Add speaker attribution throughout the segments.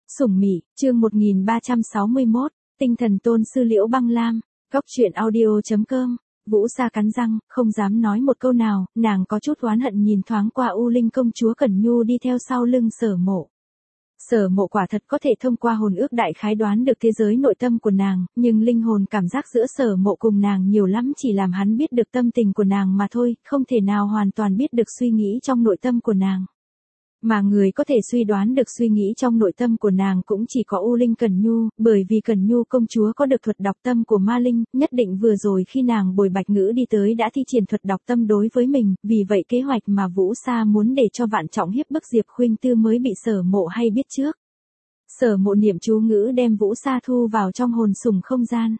Speaker 1: Sủng Mị, chương 1361, tinh thần tôn sư Liễu Băng Lam, góc truyện audio.com. Vũ Sa cắn răng, không dám nói một câu nào, nàng có chút oán hận nhìn thoáng qua U Linh công chúa Cẩn Nhu đi theo sau lưng Sở Mộ. Sở Mộ quả thật có thể thông qua hồn ước đại khái đoán được thế giới nội tâm của nàng, nhưng linh hồn cảm giác giữa Sở Mộ cùng nàng nhiều lắm chỉ làm hắn biết được tâm tình của nàng mà thôi, không thể nào hoàn toàn biết được suy nghĩ trong nội tâm của nàng. Mà người có thể suy đoán được suy nghĩ trong nội tâm của nàng cũng chỉ có U Linh Cẩn Nhu, bởi vì Cẩn Nhu công chúa có được thuật đọc tâm của ma linh, nhất định vừa rồi khi nàng bồi Bạch Ngữ đi tới đã thi triển thuật đọc tâm đối với mình, vì vậy kế hoạch mà Vũ Sa muốn để cho Vạn Trọng hiếp bức Diệp Khuynh Tư mới bị Sở Mộ hay biết trước. Sở Mộ niệm chú ngữ đem Vũ Sa thu vào trong hồn sủng không gian.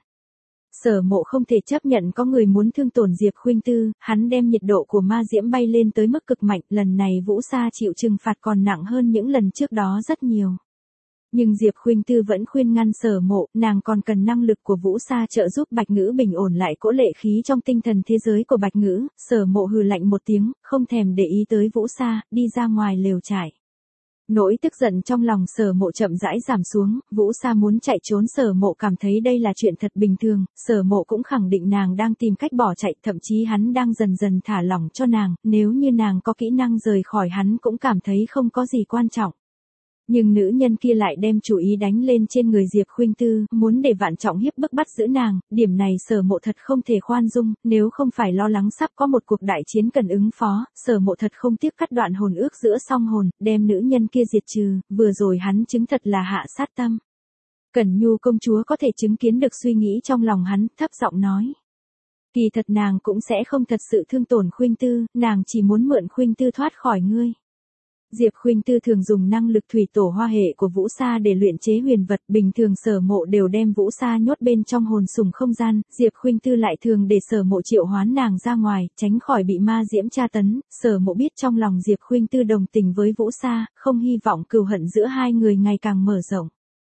Speaker 1: Sở Mộ không thể chấp nhận có người muốn thương tổn Diệp Khuynh Tư, hắn đem nhiệt độ của ma diễm bay lên tới mức cực mạnh, lần này Vũ Sa chịu trừng phạt còn nặng hơn những lần trước đó rất nhiều. Nhưng Diệp Khuynh Tư vẫn khuyên ngăn Sở Mộ, nàng còn cần năng lực của Vũ Sa trợ giúp Bạch Ngữ bình ổn lại cỗ lệ khí trong tinh thần thế giới của Bạch Ngữ. Sở Mộ hừ lạnh một tiếng, không thèm để ý tới Vũ Sa, đi ra ngoài lều trại. Nỗi tức giận trong lòng Sở Mộ chậm rãi giảm xuống, Vũ Sa muốn chạy trốn Sở Mộ cảm thấy đây là chuyện thật bình thường, Sở Mộ cũng khẳng định nàng đang tìm cách bỏ chạy, thậm chí hắn đang dần dần thả lỏng cho nàng, nếu như nàng có kỹ năng rời khỏi hắn cũng cảm thấy không có gì quan trọng. Nhưng nữ nhân kia lại đem chủ ý đánh lên trên người Diệp Khuynh Tư, muốn để Vạn Trọng hiếp bức bắt giữ nàng, điểm này Sở Mộ thật không thể khoan dung, nếu không phải lo lắng sắp có một cuộc đại chiến cần ứng phó, Sở Mộ thật không tiếc cắt đoạn hồn ước giữa song hồn, đem nữ nhân kia diệt trừ, vừa rồi hắn chứng thật là hạ sát tâm. Cẩn Nhu công chúa có thể chứng kiến được suy nghĩ trong lòng hắn, thấp giọng nói. Kỳ thật nàng cũng sẽ không thật sự thương tổn Khuynh Tư, nàng chỉ muốn mượn Khuynh Tư thoát khỏi ngươi. Diệp Khuynh Tư thường dùng năng lực thủy tổ hoa hệ của Vũ Sa để luyện chế huyền vật, bình thường Sở Mộ đều đem Vũ Sa nhốt bên trong hồn sủng không gian, Diệp Khuynh Tư lại thường để Sở Mộ triệu hoán nàng ra ngoài, tránh khỏi bị ma diễm tra tấn. Sở Mộ biết trong lòng Diệp Khuynh Tư đồng tình với Vũ Sa, không hy vọng cừu hận giữa hai người ngày càng mở rộng.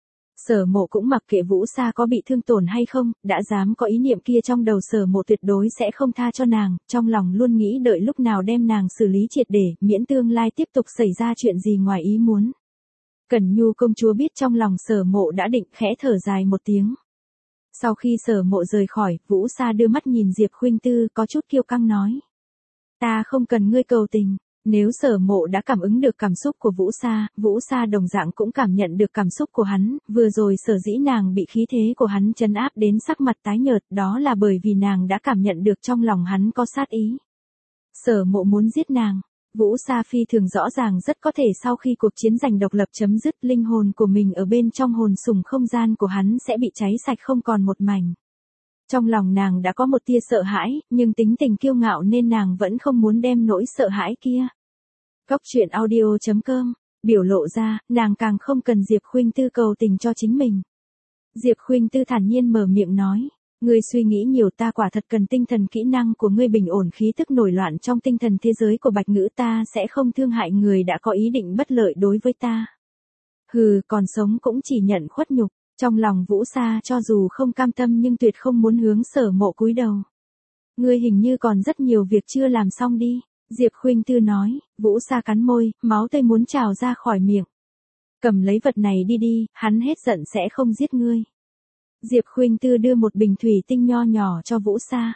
Speaker 1: Sở Mộ cũng mặc kệ Vũ Sa có bị thương tổn hay không, đã dám có ý niệm kia trong đầu Sở Mộ tuyệt đối sẽ không tha cho nàng, trong lòng luôn nghĩ đợi lúc nào đem nàng xử lý triệt để, miễn tương lai tiếp tục xảy ra chuyện gì ngoài ý muốn. Cẩn Nhu công chúa biết trong lòng Sở Mộ đã định, khẽ thở dài một tiếng. Sau khi Sở Mộ rời khỏi, Vũ Sa đưa mắt nhìn Diệp Khuynh Tư, có chút kiêu căng nói. Ta không cần ngươi cầu tình. Nếu Sở Mộ đã cảm ứng được cảm xúc của Vũ Sa đồng dạng cũng cảm nhận được cảm xúc của hắn, vừa rồi sở dĩ nàng bị khí thế của hắn trấn áp đến sắc mặt tái nhợt, đó là bởi vì nàng đã cảm nhận được trong lòng hắn có sát ý. Sở Mộ muốn giết nàng. Vũ Sa phi thường rõ ràng rất có thể sau khi cuộc chiến giành độc lập chấm dứt, linh hồn của mình ở bên trong hồn sủng không gian của hắn sẽ bị cháy sạch không còn một mảnh. Trong lòng nàng đã có một tia sợ hãi, nhưng tính tình kiêu ngạo nên nàng vẫn không muốn đem nỗi sợ hãi kia. Góc truyện audio.com, biểu lộ ra, nàng càng không cần Diệp Khuynh Tư cầu tình cho chính mình. Diệp Khuynh Tư thản nhiên mở miệng nói, ngươi suy nghĩ nhiều, ta quả thật cần tinh thần kỹ năng của ngươi bình ổn khí tức nổi loạn trong tinh thần thế giới của Bạch Ngữ, ta sẽ không thương hại người đã có ý định bất lợi đối với ta. Hừ, còn sống cũng chỉ nhận khuất nhục. Trong lòng Vũ Sa cho dù không cam tâm nhưng tuyệt không muốn hướng Sở Mộ cúi đầu. Ngươi hình như còn rất nhiều việc chưa làm xong đi, Diệp Khuynh Tư nói. Vũ Sa cắn môi, máu tươi muốn trào ra khỏi miệng. Cầm lấy vật này đi đi, hắn hết giận sẽ không giết ngươi. Diệp Khuynh Tư đưa một bình thủy tinh nho nhỏ cho Vũ Sa.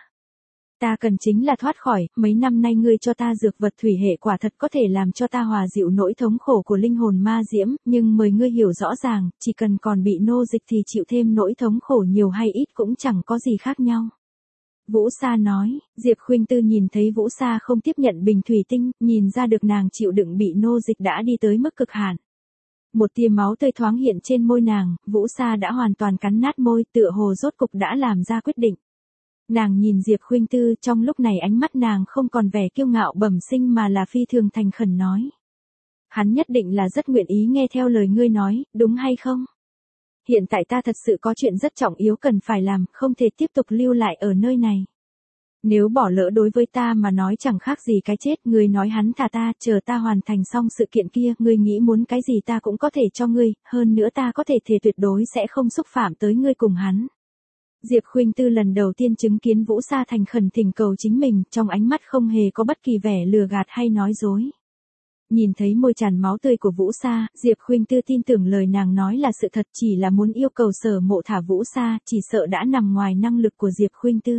Speaker 1: Ta cần chính là thoát khỏi, mấy năm nay ngươi cho ta dược vật thủy hệ quả thật có thể làm cho ta hòa dịu nỗi thống khổ của linh hồn ma diễm, nhưng mời ngươi hiểu rõ ràng, chỉ cần còn bị nô dịch thì chịu thêm nỗi thống khổ nhiều hay ít cũng chẳng có gì khác nhau. Vũ Sa nói. Diệp Khuynh Tư nhìn thấy Vũ Sa không tiếp nhận bình thủy tinh, nhìn ra được nàng chịu đựng bị nô dịch đã đi tới mức cực hạn. Một tia máu tươi thoáng hiện trên môi nàng, Vũ Sa đã hoàn toàn cắn nát môi, tựa hồ rốt cục đã làm ra quyết định. Nàng nhìn Diệp Khuynh Tư, trong lúc này ánh mắt nàng không còn vẻ kiêu ngạo bẩm sinh mà là phi thường thành khẩn nói. Hắn nhất định là rất nguyện ý nghe theo lời ngươi nói, đúng hay không? Hiện tại ta thật sự có chuyện rất trọng yếu cần phải làm, không thể tiếp tục lưu lại ở nơi này. Nếu bỏ lỡ đối với ta mà nói chẳng khác gì cái chết, ngươi nói hắn thả ta, chờ ta hoàn thành xong sự kiện kia, ngươi nghĩ muốn cái gì ta cũng có thể cho ngươi, hơn nữa ta có thể thề tuyệt đối sẽ không xúc phạm tới ngươi cùng hắn. Diệp Khuynh Tư lần đầu tiên chứng kiến Vũ Sa thành khẩn thỉnh cầu chính mình, trong ánh mắt không hề có bất kỳ vẻ lừa gạt hay nói dối. Nhìn thấy môi tràn máu tươi của Vũ Sa, Diệp Khuynh Tư tin tưởng lời nàng nói là sự thật, chỉ là muốn yêu cầu Sở Mộ thả Vũ Sa, chỉ sợ đã nằm ngoài năng lực của Diệp Khuynh Tư.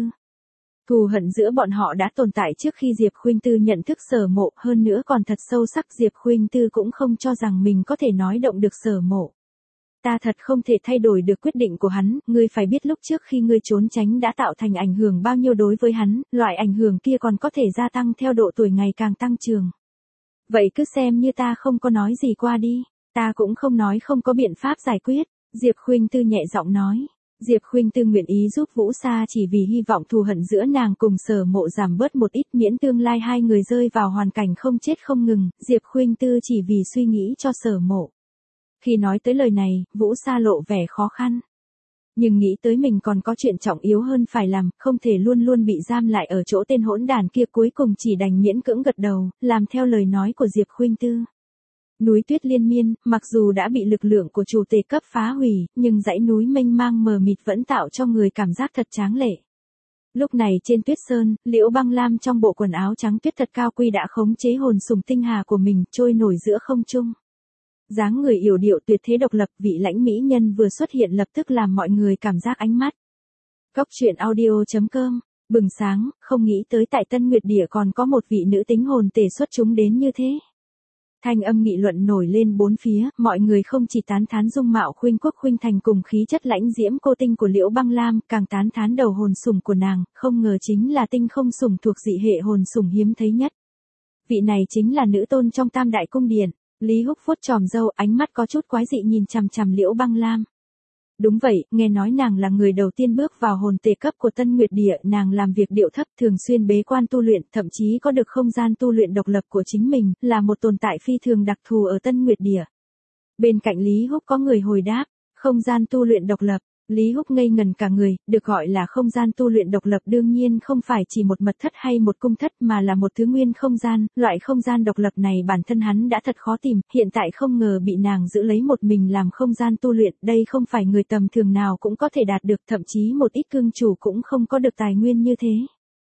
Speaker 1: Thù hận giữa bọn họ đã tồn tại trước khi Diệp Khuynh Tư nhận thức Sở Mộ, hơn nữa còn thật sâu sắc. Diệp Khuynh Tư cũng không cho rằng mình có thể nói động được Sở Mộ. Ta thật không thể thay đổi được quyết định của hắn, ngươi phải biết lúc trước khi ngươi trốn tránh đã tạo thành ảnh hưởng bao nhiêu đối với hắn, loại ảnh hưởng kia còn có thể gia tăng theo độ tuổi ngày càng tăng trưởng. Vậy cứ xem như ta không có nói gì qua đi, ta cũng không nói không có biện pháp giải quyết, Diệp Khuynh Tư nhẹ giọng nói. Diệp Khuynh Tư nguyện ý giúp Vũ Sa chỉ vì hy vọng thù hận giữa nàng cùng Sở Mộ giảm bớt một ít, miễn tương lai hai người rơi vào hoàn cảnh không chết không ngừng, Diệp Khuynh Tư chỉ vì suy nghĩ cho Sở Mộ. Khi nói tới lời này, Vũ Sa lộ vẻ khó khăn. Nhưng nghĩ tới mình còn có chuyện trọng yếu hơn phải làm, không thể luôn luôn bị giam lại ở chỗ tên hỗn đàn kia, cuối cùng chỉ đành miễn cưỡng gật đầu, làm theo lời nói của Diệp Khuynh Tư. Núi tuyết liên miên, mặc dù đã bị lực lượng của chủ tể cấp phá hủy, nhưng dãy núi mênh mang mờ mịt vẫn tạo cho người cảm giác thật tráng lệ. Lúc này trên tuyết sơn, Liễu Băng Lam trong bộ quần áo trắng tuyết thật cao quý đã khống chế hồn sùng tinh hà của mình, trôi nổi giữa không trung. Dáng người yểu điệu tuyệt thế độc lập, vị lãnh mỹ nhân vừa xuất hiện lập tức làm mọi người cảm giác ánh mắt. Cốc truyện audio.com, bừng sáng, không nghĩ tới tại Tân Nguyệt Địa còn có một vị nữ tính hồn tể xuất chúng đến như thế. Thanh âm nghị luận nổi lên bốn phía, mọi người không chỉ tán thán dung mạo khuynh quốc khuynh thành cùng khí chất lãnh diễm cô tinh của Liễu Băng Lam, càng tán thán đầu hồn sủng của nàng, không ngờ chính là tinh không sủng thuộc dị hệ hồn sủng hiếm thấy nhất. Vị này chính là nữ tôn trong Tam Đại Cung Điện. Lý Húc vuốt chòm râu, ánh mắt có chút quái dị nhìn chằm chằm Liễu Băng Lam. Đúng vậy, nghe nói nàng là người đầu tiên bước vào hồn tể cấp của Tân Nguyệt Địa, nàng làm việc điệu thấp, thường xuyên bế quan tu luyện, thậm chí có được không gian tu luyện độc lập của chính mình, là một tồn tại phi thường đặc thù ở Tân Nguyệt Địa. Bên cạnh Lý Húc có người hồi đáp, không gian tu luyện độc lập. Lý Húc ngây ngần cả người, được gọi là không gian tu luyện độc lập đương nhiên không phải chỉ một mật thất hay một cung thất mà là một thứ nguyên không gian, loại không gian độc lập này bản thân hắn đã thật khó tìm, hiện tại không ngờ bị nàng giữ lấy một mình làm không gian tu luyện, đây không phải người tầm thường nào cũng có thể đạt được, thậm chí một ít cương chủ cũng không có được tài nguyên như thế.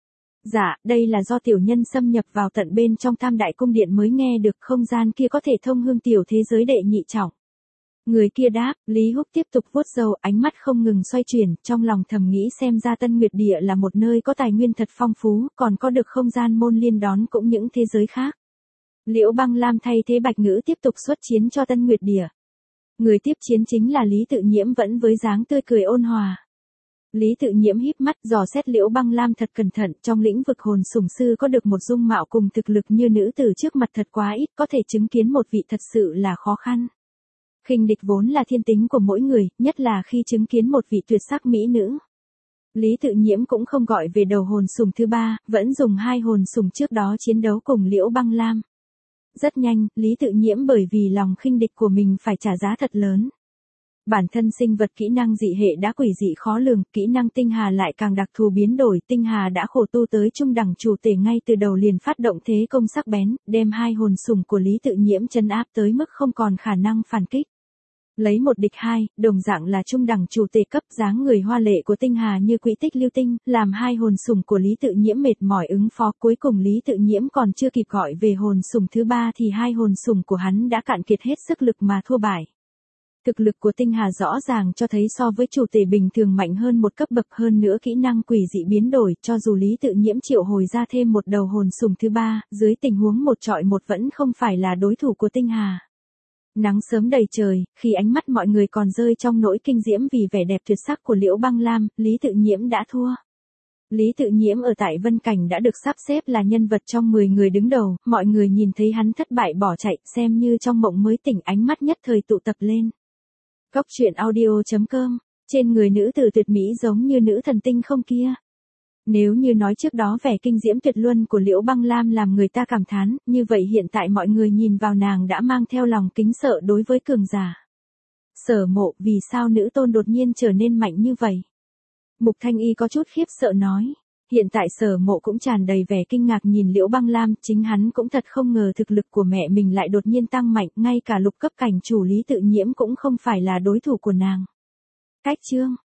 Speaker 1: Dạ, đây là do tiểu nhân xâm nhập vào tận bên trong Tam Đại Cung Điện mới nghe được, không gian kia có thể thông hương tiểu thế giới đệ nhị trọng. Người kia đáp, Lý Húc tiếp tục vuốt râu, ánh mắt không ngừng xoay chuyển, trong lòng thầm nghĩ xem ra Tân Nguyệt Địa là một nơi có tài nguyên thật phong phú, còn có được không gian môn liên đón cũng những thế giới khác. Liễu Băng Lam thay thế Bạch Ngữ tiếp tục xuất chiến cho Tân Nguyệt Địa. Người tiếp chiến chính là Lý Tự Nhiễm, vẫn với dáng tươi cười ôn hòa. Lý Tự Nhiễm híp mắt dò xét Liễu Băng Lam thật cẩn thận, trong lĩnh vực hồn sủng sư có được một dung mạo cùng thực lực như nữ tử trước mặt thật quá ít, có thể chứng kiến một vị thật sự là khó khăn. Khinh địch vốn là thiên tính của mỗi người, nhất là khi chứng kiến một vị tuyệt sắc mỹ nữ. Lý Tự Nhiễm cũng không gọi về đầu hồn sủng thứ ba, vẫn dùng hai hồn sủng trước đó chiến đấu cùng Liễu Băng Lam. Rất nhanh, Lý Tự Nhiễm bởi vì lòng khinh địch của mình phải trả giá thật lớn. Bản thân sinh vật kỹ năng dị hệ đã quỷ dị khó lường, kỹ năng tinh hà lại càng đặc thù biến đổi, tinh hà đã khổ tu tới trung đẳng chủ tể ngay từ đầu liền phát động thế công sắc bén, đem hai hồn sủng của Lý Tự Nhiễm trấn áp tới mức không còn khả năng phản kích. Lấy một địch hai, đồng dạng là trung đẳng chủ tể cấp, dáng người hoa lệ của tinh hà như quỹ tích lưu tinh, làm hai hồn sủng của Lý Tự Nhiễm mệt mỏi ứng phó, cuối cùng Lý Tự Nhiễm còn chưa kịp gọi về hồn sủng thứ ba thì hai hồn sủng của hắn đã cạn kiệt hết sức lực mà thua bại. Thực lực của tinh hà rõ ràng cho thấy so với chủ tể bình thường mạnh hơn một cấp bậc, hơn nữa kỹ năng quỷ dị biến đổi, cho dù Lý Tự Nhiễm triệu hồi ra thêm một đầu hồn sủng thứ ba, dưới tình huống một trọi một vẫn không phải là đối thủ của tinh hà. Nắng sớm đầy trời, khi ánh mắt mọi người còn rơi trong nỗi kinh diễm vì vẻ đẹp tuyệt sắc của Liễu Băng Lam, Lý Tự Nhiễm đã thua. Lý Tự Nhiễm ở tại Vân Cảnh đã được sắp xếp là nhân vật trong 10 người đứng đầu, mọi người nhìn thấy hắn thất bại bỏ chạy, xem như trong mộng mới tỉnh, ánh mắt nhất thời tụ tập lên. Cốc truyện audio.com, trên người nữ tử tuyệt mỹ giống như nữ thần tinh không kia. Nếu như nói trước đó vẻ kinh diễm tuyệt luân của Liễu Băng Lam làm người ta cảm thán, như vậy hiện tại mọi người nhìn vào nàng đã mang theo lòng kính sợ đối với cường giả. Sở Mộ, vì sao nữ tôn đột nhiên trở nên mạnh như vậy? Mục Thanh Y có chút khiếp sợ nói. Hiện tại Sở Mộ cũng tràn đầy vẻ kinh ngạc nhìn Liễu Băng Lam, chính hắn cũng thật không ngờ thực lực của mẹ mình lại đột nhiên tăng mạnh, ngay cả lục cấp cảnh chủ Lý Tự Nhiễm cũng không phải là đối thủ của nàng. Cách chương